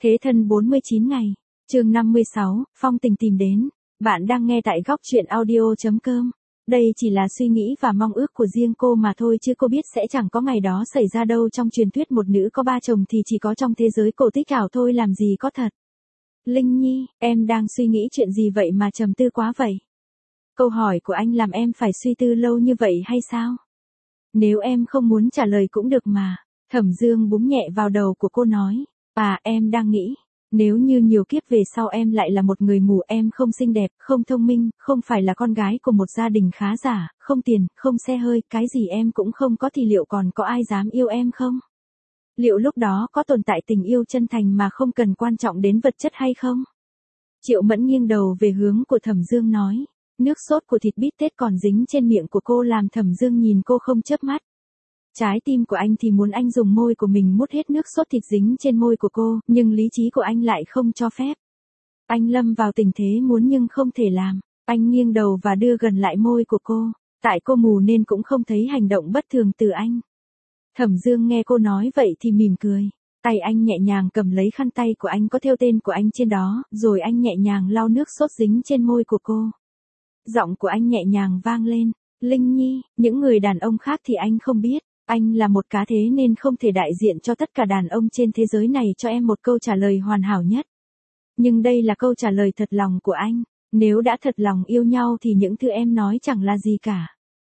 Thế thân 49 ngày. Chương 56, Phong Tình tìm đến. Bạn đang nghe tại góc truyện audio.com. Đây chỉ là suy nghĩ và mong ước của riêng cô mà thôi, chứ cô biết sẽ chẳng có ngày đó xảy ra đâu. Trong truyền thuyết một nữ có ba chồng thì chỉ có trong thế giới cổ tích ảo thôi, làm gì có thật. Linh Nhi, em đang suy nghĩ chuyện gì vậy mà trầm tư quá vậy? Câu hỏi của anh làm em phải suy tư lâu như vậy hay sao? Nếu em không muốn trả lời cũng được mà. Thẩm Dương búng nhẹ vào đầu của cô nói. Em đang nghĩ, nếu như nhiều kiếp về sau em lại là một người mù, em không xinh đẹp, không thông minh, không phải là con gái của một gia đình khá giả, không tiền, không xe hơi, cái gì em cũng không có thì liệu còn có ai dám yêu em không? Liệu lúc đó có tồn tại tình yêu chân thành mà không cần quan trọng đến vật chất hay không? Triệu Mẫn nghiêng đầu về hướng của Thẩm Dương nói. Nước sốt của thịt bít tết còn dính trên miệng của cô làm Thẩm Dương nhìn cô không chớp mắt. Trái tim của anh thì muốn anh dùng môi của mình mút hết nước sốt thịt dính trên môi của cô, nhưng lý trí của anh lại không cho phép. Anh lâm vào tình thế muốn nhưng không thể làm. Anh nghiêng đầu và đưa gần lại môi của cô. Tại cô mù nên cũng không thấy hành động bất thường từ anh. Thẩm Dương nghe cô nói vậy thì mỉm cười. Tay anh nhẹ nhàng cầm lấy khăn tay của anh có thêu tên của anh trên đó, rồi anh nhẹ nhàng lau nước sốt dính trên môi của cô. Giọng của anh nhẹ nhàng vang lên. Linh Nhi, những người đàn ông khác thì anh không biết. Anh là một cá thế nên không thể đại diện cho tất cả đàn ông trên thế giới này cho em một câu trả lời hoàn hảo nhất. Nhưng đây là câu trả lời thật lòng của anh. Nếu đã thật lòng yêu nhau thì những thứ em nói chẳng là gì cả.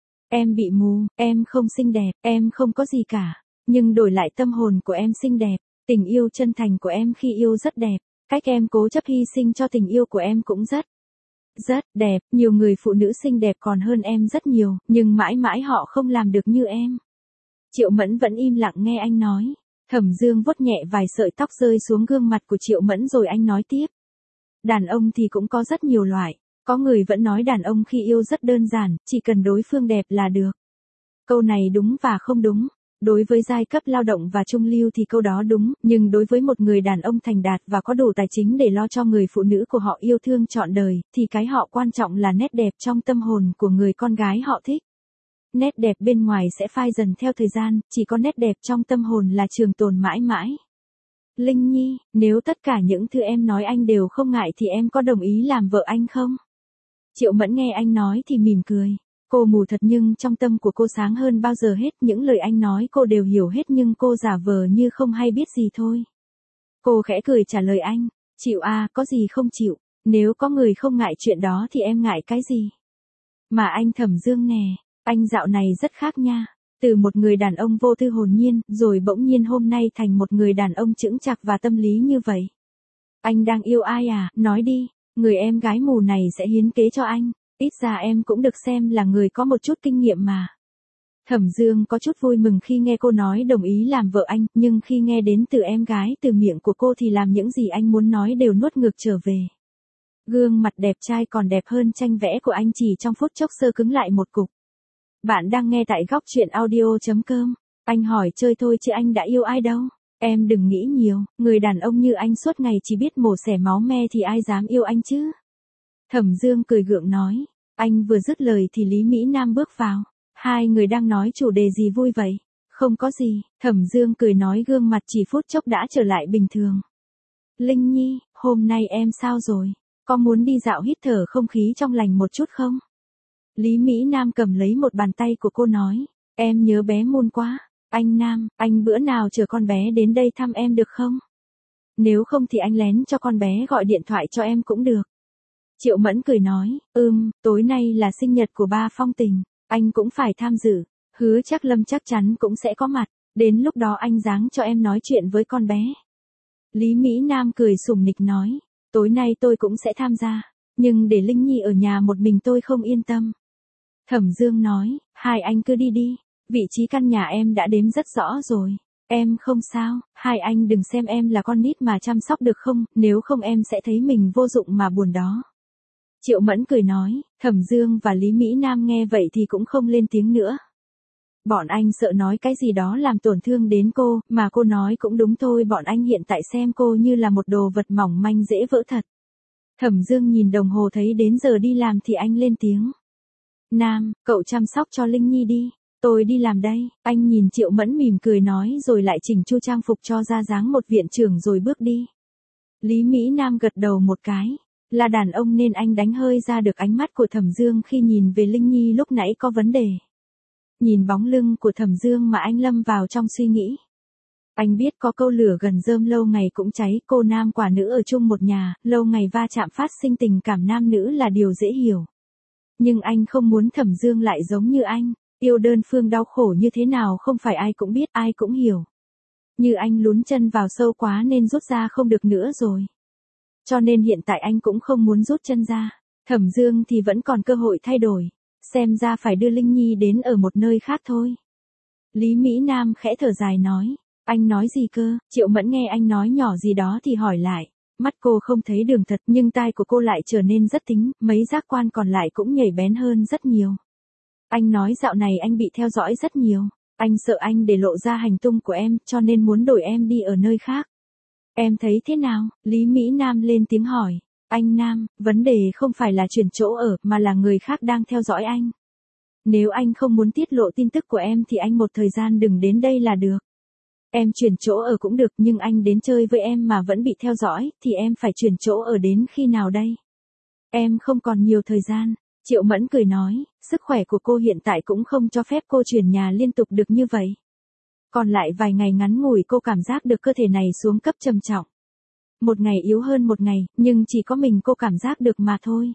Em bị mù, em không xinh đẹp, em không có gì cả. Nhưng đổi lại tâm hồn của em xinh đẹp. Tình yêu chân thành của em khi yêu rất đẹp. Cách em cố chấp hy sinh cho tình yêu của em cũng rất đẹp. Nhiều người phụ nữ xinh đẹp còn hơn em rất nhiều, nhưng mãi mãi họ không làm được như em. Triệu Mẫn vẫn im lặng nghe anh nói. Thẩm Dương vuốt nhẹ vài sợi tóc rơi xuống gương mặt của Triệu Mẫn rồi anh nói tiếp. Đàn ông thì cũng có rất nhiều loại. Có người vẫn nói đàn ông khi yêu rất đơn giản, chỉ cần đối phương đẹp là được. Câu này đúng và không đúng. Đối với giai cấp lao động và trung lưu thì câu đó đúng, nhưng đối với một người đàn ông thành đạt và có đủ tài chính để lo cho người phụ nữ của họ yêu thương trọn đời, thì cái họ quan trọng là nét đẹp trong tâm hồn của người con gái họ thích. Nét đẹp bên ngoài sẽ phai dần theo thời gian, chỉ có nét đẹp trong tâm hồn là trường tồn mãi mãi. Linh Nhi, nếu tất cả những thứ em nói anh đều không ngại thì em có đồng ý làm vợ anh không? Triệu Mẫn nghe anh nói thì mỉm cười. Cô mù thật nhưng trong tâm của cô sáng hơn bao giờ hết, những lời anh nói cô đều hiểu hết nhưng cô giả vờ như không hay biết gì thôi. Cô khẽ cười trả lời anh. Chịu có gì không chịu, nếu có người không ngại chuyện đó thì em ngại cái gì? Mà anh Thẩm Dương nè. Anh dạo này rất khác nha. Từ một người đàn ông vô tư hồn nhiên, rồi bỗng nhiên hôm nay thành một người đàn ông chững chạc và tâm lý như vậy. Anh đang yêu ai à? Nói đi, người em gái mù này sẽ hiến kế cho anh. Ít ra em cũng được xem là người có một chút kinh nghiệm mà. Thẩm Dương có chút vui mừng khi nghe cô nói đồng ý làm vợ anh, nhưng khi nghe đến từ em gái từ miệng của cô thì làm những gì anh muốn nói đều nuốt ngược trở về. Gương mặt đẹp trai còn đẹp hơn tranh vẽ của anh chỉ trong phút chốc sơ cứng lại một cục. Bạn đang nghe tại góc truyện audio.com. Anh hỏi chơi thôi chứ anh đã yêu ai đâu. Em đừng nghĩ nhiều, người đàn ông như anh suốt ngày chỉ biết mổ xẻ máu me thì ai dám yêu anh chứ. Thẩm Dương cười gượng nói. Anh vừa dứt lời thì Lý Mỹ Nam bước vào. Hai người đang nói chủ đề gì vui vậy? Không có gì, Thẩm Dương cười nói, gương mặt chỉ phút chốc đã trở lại bình thường. Linh Nhi, hôm nay em sao rồi? Có muốn đi dạo hít thở không khí trong lành một chút không? Lý Mỹ Nam cầm lấy một bàn tay của cô nói. Em nhớ bé Moon quá. Anh Nam, anh bữa nào chở con bé đến đây thăm em được không? Nếu không thì anh lén cho con bé gọi điện thoại cho em cũng được. Triệu Mẫn cười nói. Tối nay là sinh nhật của ba Phong Tình. Anh cũng phải tham dự. Hứa Trác Lâm chắc chắn cũng sẽ có mặt. Đến lúc đó anh giáng cho em nói chuyện với con bé. Lý Mỹ Nam cười sủng nịch nói. Tối nay tôi cũng sẽ tham gia. Nhưng để Linh Nhi ở nhà một mình tôi không yên tâm. Thẩm Dương nói. Hai anh cứ đi đi. Vị trí căn nhà em đã đếm rất rõ rồi. Em không sao. Hai anh đừng xem em là con nít mà chăm sóc được không, nếu không em sẽ thấy mình vô dụng mà buồn đó. Triệu Mẫn cười nói. Thẩm Dương và Lý Mỹ Nam nghe vậy thì cũng không lên tiếng nữa. Bọn anh sợ nói cái gì đó làm tổn thương đến cô, mà cô nói cũng đúng thôi, bọn anh hiện tại xem cô như là một đồ vật mỏng manh dễ vỡ thật. Thẩm Dương nhìn đồng hồ thấy đến giờ đi làm thì anh lên tiếng. Nam, cậu chăm sóc cho Linh Nhi đi. Tôi đi làm đây. Anh nhìn Triệu Mẫn mỉm cười nói rồi lại chỉnh chu trang phục cho ra dáng một viện trưởng rồi bước đi. Lý Mỹ Nam gật đầu một cái. Là đàn ông nên anh đánh hơi ra được ánh mắt của Thẩm Dương khi nhìn về Linh Nhi lúc nãy có vấn đề. Nhìn bóng lưng của Thẩm Dương mà anh lâm vào trong suy nghĩ. Anh biết có câu lửa gần rơm lâu ngày cũng cháy, cô nam quả nữ ở chung một nhà, lâu ngày va chạm phát sinh tình cảm nam nữ là điều dễ hiểu. Nhưng anh không muốn Thẩm Dương lại giống như anh, yêu đơn phương đau khổ như thế nào không phải ai cũng biết, ai cũng hiểu. Như anh lún chân vào sâu quá nên rút ra không được nữa rồi. Cho nên hiện tại anh cũng không muốn rút chân ra. Thẩm Dương thì vẫn còn cơ hội thay đổi. Xem ra phải đưa Linh Nhi đến ở một nơi khác thôi. Lý Mỹ Nam khẽ thở dài nói. Anh nói gì cơ? Triệu Mẫn nghe anh nói nhỏ gì đó thì hỏi lại. Mắt cô không thấy đường thật nhưng tai của cô lại trở nên rất thính, mấy giác quan còn lại cũng nhạy bén hơn rất nhiều. Anh nói dạo này anh bị theo dõi rất nhiều. Anh sợ anh để lộ ra hành tung của em cho nên muốn đổi em đi ở nơi khác. Em thấy thế nào? Lý Mỹ Nam lên tiếng hỏi. Anh Nam, vấn đề không phải là chuyển chỗ ở mà là người khác đang theo dõi anh. Nếu anh không muốn tiết lộ tin tức của em thì anh một thời gian đừng đến đây là được. Em chuyển chỗ ở cũng được nhưng anh đến chơi với em mà vẫn bị theo dõi thì em phải chuyển chỗ ở đến khi nào đây? Em không còn nhiều thời gian. Triệu Mẫn cười nói, sức khỏe của cô hiện tại cũng không cho phép cô chuyển nhà liên tục được như vậy. Còn lại vài ngày ngắn ngủi cô cảm giác được cơ thể này xuống cấp trầm trọng. Một ngày yếu hơn một ngày, nhưng chỉ có mình cô cảm giác được mà thôi.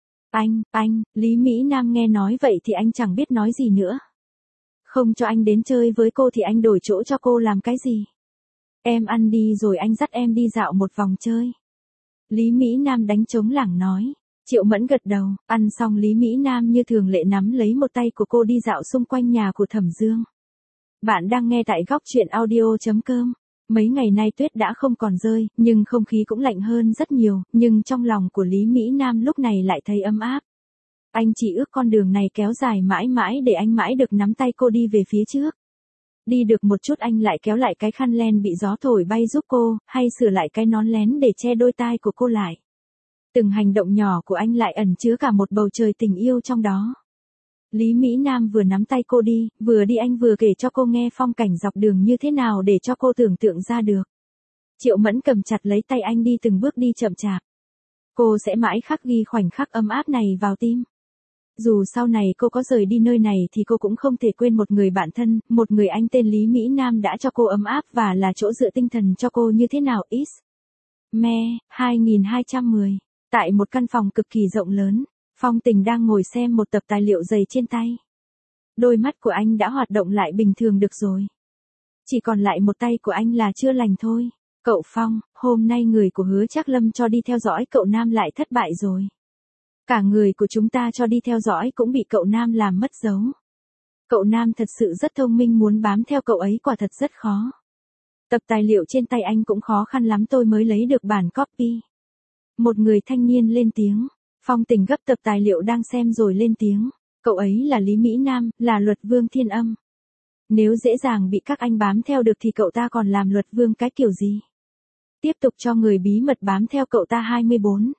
Anh, Lý Mỹ Nam nghe nói vậy thì anh chẳng biết nói gì nữa. Không cho anh đến chơi với cô thì anh đổi chỗ cho cô làm cái gì? Em ăn đi rồi anh dắt em đi dạo một vòng chơi. Lý Mỹ Nam đánh trống lảng nói. Triệu Mẫn gật đầu, ăn xong Lý Mỹ Nam như thường lệ nắm lấy một tay của cô đi dạo xung quanh nhà của Thẩm Dương. Bạn đang nghe tại góc truyện audio.com. Mấy ngày nay tuyết đã không còn rơi, nhưng không khí cũng lạnh hơn rất nhiều, nhưng trong lòng của Lý Mỹ Nam lúc này lại thấy ấm áp. Anh chỉ ước con đường này kéo dài mãi mãi để anh mãi được nắm tay cô đi về phía trước. Đi được một chút anh lại kéo lại cái khăn len bị gió thổi bay giúp cô, hay sửa lại cái nón lén để che đôi tai của cô lại. Từng hành động nhỏ của anh lại ẩn chứa cả một bầu trời tình yêu trong đó. Lý Mỹ Nam vừa nắm tay cô đi, vừa đi anh vừa kể cho cô nghe phong cảnh dọc đường như thế nào để cho cô tưởng tượng ra được. Triệu Mẫn cầm chặt lấy tay anh đi từng bước đi chậm chạp. Cô sẽ mãi khắc ghi khoảnh khắc ấm áp này vào tim. Dù sau này cô có rời đi nơi này thì cô cũng không thể quên một người bạn thân, một người anh tên Lý Mỹ Nam đã cho cô ấm áp và là chỗ dựa tinh thần cho cô như thế nào. Me, 2210. Tại một căn phòng cực kỳ rộng lớn, Phong Tình đang ngồi xem một tập tài liệu dày trên tay. Đôi mắt của anh đã hoạt động lại bình thường được rồi. Chỉ còn lại một tay của anh là chưa lành thôi. Cậu Phong, hôm nay người của Hứa Trác Lâm cho đi theo dõi cậu Nam lại thất bại rồi. Cả người của chúng ta cho đi theo dõi cũng bị cậu Nam làm mất dấu. Cậu Nam thật sự rất thông minh, muốn bám theo cậu ấy quả thật rất khó. Tập tài liệu trên tay anh cũng khó khăn lắm tôi mới lấy được bản copy. Một người thanh niên lên tiếng. Phong Tình gấp tập tài liệu đang xem rồi lên tiếng. Cậu ấy là Lý Mỹ Nam, là Luật Vương Thiên Âm. Nếu dễ dàng bị các anh bám theo được thì cậu ta còn làm Luật Vương cái kiểu gì? Tiếp tục cho người bí mật bám theo cậu ta 24.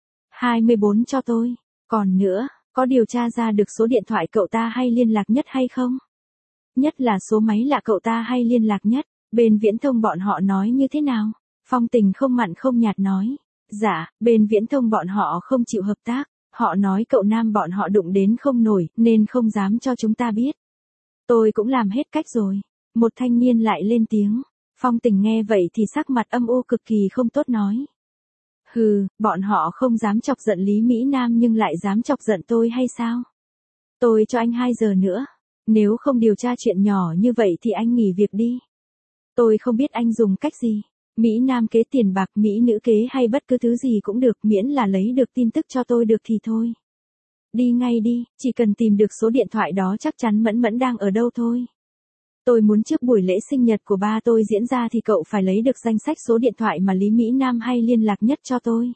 24 cho tôi. Còn nữa, có điều tra ra được số điện thoại cậu ta hay liên lạc nhất hay không? Nhất là số máy lạ cậu ta hay liên lạc nhất. Bên viễn thông bọn họ nói như thế nào? Phong Tình không mặn không nhạt nói. Dạ, bên viễn thông bọn họ không chịu hợp tác. Họ nói cậu Nam bọn họ đụng đến không nổi nên không dám cho chúng ta biết. Tôi cũng làm hết cách rồi. Một thanh niên lại lên tiếng. Phong Tình nghe vậy thì sắc mặt âm u cực kỳ không tốt nói. Hừ, bọn họ không dám chọc giận Lý Mỹ Nam nhưng lại dám chọc giận tôi hay sao? Tôi cho anh 2 giờ nữa. Nếu không điều tra chuyện nhỏ như vậy thì anh nghỉ việc đi. Tôi không biết anh dùng cách gì. Mỹ Nam kế tiền bạc, Mỹ nữ kế hay bất cứ thứ gì cũng được miễn là lấy được tin tức cho tôi được thì thôi. Đi ngay đi, chỉ cần tìm được số điện thoại đó chắc chắn Mẫn Mẫn đang ở đâu thôi. Tôi muốn trước buổi lễ sinh nhật của ba tôi diễn ra thì cậu phải lấy được danh sách số điện thoại mà Lý Mỹ Nam hay liên lạc nhất cho tôi.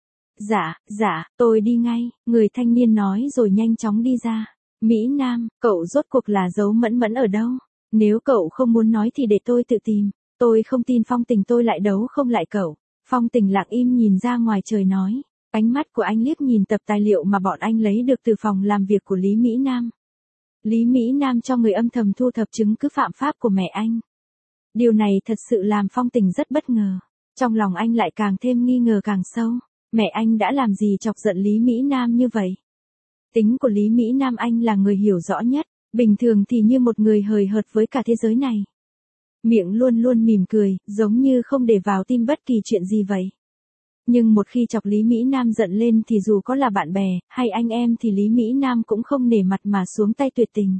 Dạ, tôi đi ngay, người thanh niên nói rồi nhanh chóng đi ra. Mỹ Nam, cậu rốt cuộc là giấu Mẫn Mẫn ở đâu? Nếu cậu không muốn nói thì để tôi tự tìm. Tôi không tin Phong Tình tôi lại đấu không lại cậu. Phong Tình lặng im nhìn ra ngoài trời nói. Ánh mắt của anh liếc nhìn tập tài liệu mà bọn anh lấy được từ phòng làm việc của Lý Mỹ Nam. Lý Mỹ Nam cho người âm thầm thu thập chứng cứ phạm pháp của mẹ anh. Điều này thật sự làm Phong Tình rất bất ngờ. Trong lòng anh lại càng thêm nghi ngờ càng sâu. Mẹ anh đã làm gì chọc giận Lý Mỹ Nam như vậy? Tính của Lý Mỹ Nam anh là người hiểu rõ nhất, bình thường thì như một người hời hợt với cả thế giới này. Miệng luôn luôn mỉm cười, giống như không để vào tim bất kỳ chuyện gì vậy. Nhưng một khi chọc Lý Mỹ Nam giận lên thì dù có là bạn bè, hay anh em thì Lý Mỹ Nam cũng không nể mặt mà xuống tay tuyệt tình.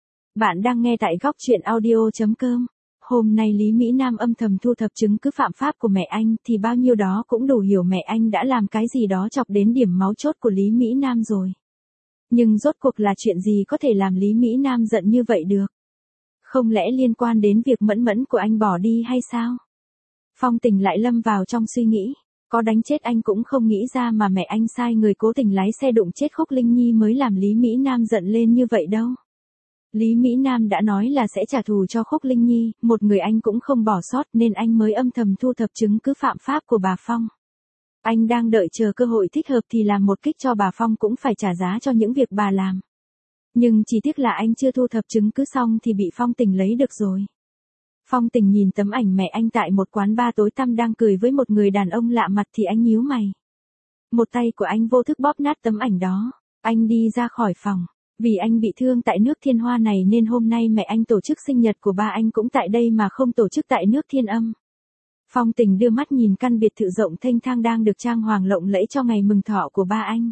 Bạn đang nghe tại góc truyện audio.com. Hôm nay Lý Mỹ Nam âm thầm thu thập chứng cứ phạm pháp của mẹ anh thì bao nhiêu đó cũng đủ hiểu mẹ anh đã làm cái gì đó chọc đến điểm máu chốt của Lý Mỹ Nam rồi. Nhưng rốt cuộc là chuyện gì có thể làm Lý Mỹ Nam giận như vậy được? Không lẽ liên quan đến việc Mẫn Mẫn của anh bỏ đi hay sao? Phong Tình lại lâm vào trong suy nghĩ. Có đánh chết anh cũng không nghĩ ra mà mẹ anh sai người cố tình lái xe đụng chết Khúc Linh Nhi mới làm Lý Mỹ Nam giận lên như vậy đâu. Lý Mỹ Nam đã nói là sẽ trả thù cho Khúc Linh Nhi, một người anh cũng không bỏ sót nên anh mới âm thầm thu thập chứng cứ phạm pháp của bà Phong. Anh đang đợi chờ cơ hội thích hợp thì làm một kích cho bà Phong cũng phải trả giá cho những việc bà làm. Nhưng chỉ tiếc là anh chưa thu thập chứng cứ xong thì bị Phong Tình lấy được rồi. Phong Tình nhìn tấm ảnh mẹ anh tại một quán bar tối tăm đang cười với một người đàn ông lạ mặt thì anh nhíu mày. Một tay của anh vô thức bóp nát tấm ảnh đó. Anh đi ra khỏi phòng. Vì anh bị thương tại nước Thiên Hoa này nên hôm nay mẹ anh tổ chức sinh nhật của ba anh cũng tại đây mà không tổ chức tại nước Thiên Âm. Phong Tình đưa mắt nhìn căn biệt thự rộng thênh thang đang được trang hoàng lộng lẫy cho ngày mừng thọ của ba anh.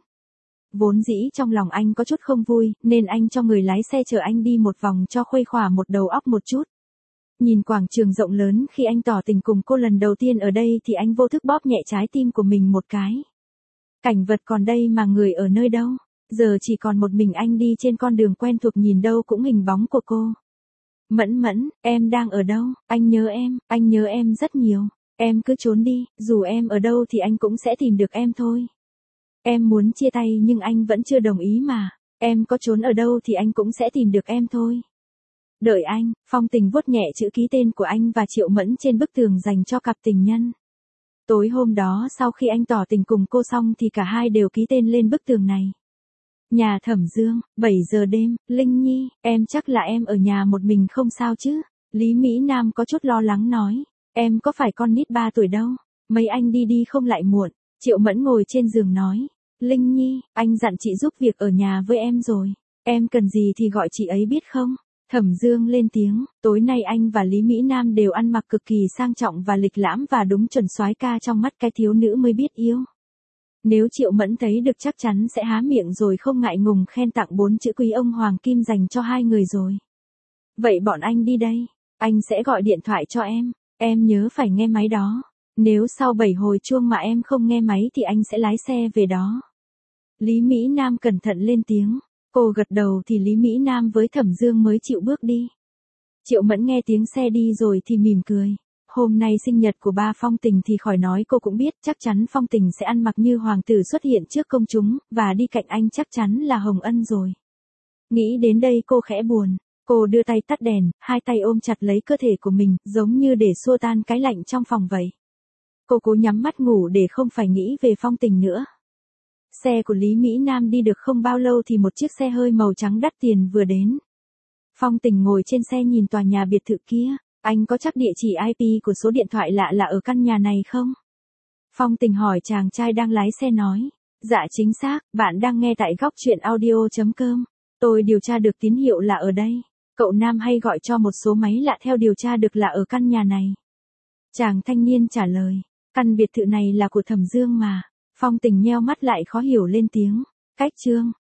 Vốn dĩ trong lòng anh có chút không vui, nên anh cho người lái xe chở anh đi một vòng cho khuây khỏa một đầu óc một chút. Nhìn quảng trường rộng lớn khi anh tỏ tình cùng cô lần đầu tiên ở đây thì anh vô thức bóp nhẹ trái tim của mình một cái. Cảnh vật còn đây mà người ở nơi đâu? Giờ chỉ còn một mình anh đi trên con đường quen thuộc nhìn đâu cũng hình bóng của cô. Mẫn Mẫn, em đang ở đâu? Anh nhớ em rất nhiều. Em cứ trốn đi, dù em ở đâu thì anh cũng sẽ tìm được em thôi. Em muốn chia tay nhưng anh vẫn chưa đồng ý mà. Em có trốn ở đâu thì anh cũng sẽ tìm được em thôi. Đợi anh, Phong Tình vuốt nhẹ chữ ký tên của anh và Triệu Mẫn trên bức tường dành cho cặp tình nhân. Tối hôm đó sau khi anh tỏ tình cùng cô xong thì cả hai đều ký tên lên bức tường này. Nhà Thẩm Dương, 7 giờ đêm, Linh Nhi, em chắc là em ở nhà một mình không sao chứ? Lý Mỹ Nam có chút lo lắng nói, em có phải con nít 3 tuổi đâu, mấy anh đi không lại muộn. Triệu Mẫn ngồi trên giường nói, Linh Nhi, anh dặn chị giúp việc ở nhà với em rồi, em cần gì thì gọi chị ấy biết không? Thẩm Dương lên tiếng, tối nay anh và Lý Mỹ Nam đều ăn mặc cực kỳ sang trọng và lịch lãm và đúng chuẩn soái ca trong mắt cái thiếu nữ mới biết yêu. Nếu Triệu Mẫn thấy được chắc chắn sẽ há miệng rồi không ngại ngùng khen tặng 4 chữ quý ông Hoàng Kim dành cho hai người rồi. Vậy bọn anh đi đây, anh sẽ gọi điện thoại cho em nhớ phải nghe máy đó. Nếu sau 7 hồi chuông mà em không nghe máy thì anh sẽ lái xe về đó. Lý Mỹ Nam cẩn thận lên tiếng. Cô gật đầu thì Lý Mỹ Nam với Thẩm Dương mới chịu bước đi. Triệu Mẫn nghe tiếng xe đi rồi thì mỉm cười. Hôm nay sinh nhật của ba Phong Tình thì khỏi nói cô cũng biết chắc chắn Phong Tình sẽ ăn mặc như hoàng tử xuất hiện trước công chúng, và đi cạnh anh chắc chắn là Hồng Ân rồi. Nghĩ đến đây cô khẽ buồn. Cô đưa tay tắt đèn, hai tay ôm chặt lấy cơ thể của mình, giống như để xua tan cái lạnh trong phòng vậy. Cô cố nhắm mắt ngủ để không phải nghĩ về Phong Tình nữa. Xe của Lý Mỹ Nam đi được không bao lâu thì một chiếc xe hơi màu trắng đắt tiền vừa đến. Phong Tình ngồi trên xe nhìn tòa nhà biệt thự kia. Anh có chắc địa chỉ IP của số điện thoại lạ là ở căn nhà này không? Phong Tình hỏi chàng trai đang lái xe nói. Dạ chính xác, bạn đang nghe tại góc truyện audio.com. Tôi điều tra được tín hiệu là ở đây. Cậu nam hay gọi cho một số máy lạ theo điều tra được là ở căn nhà này. Chàng thanh niên trả lời. Căn biệt thự này là của Thẩm Dương mà. Phong Tình nheo mắt lại khó hiểu lên tiếng. Cách Trương,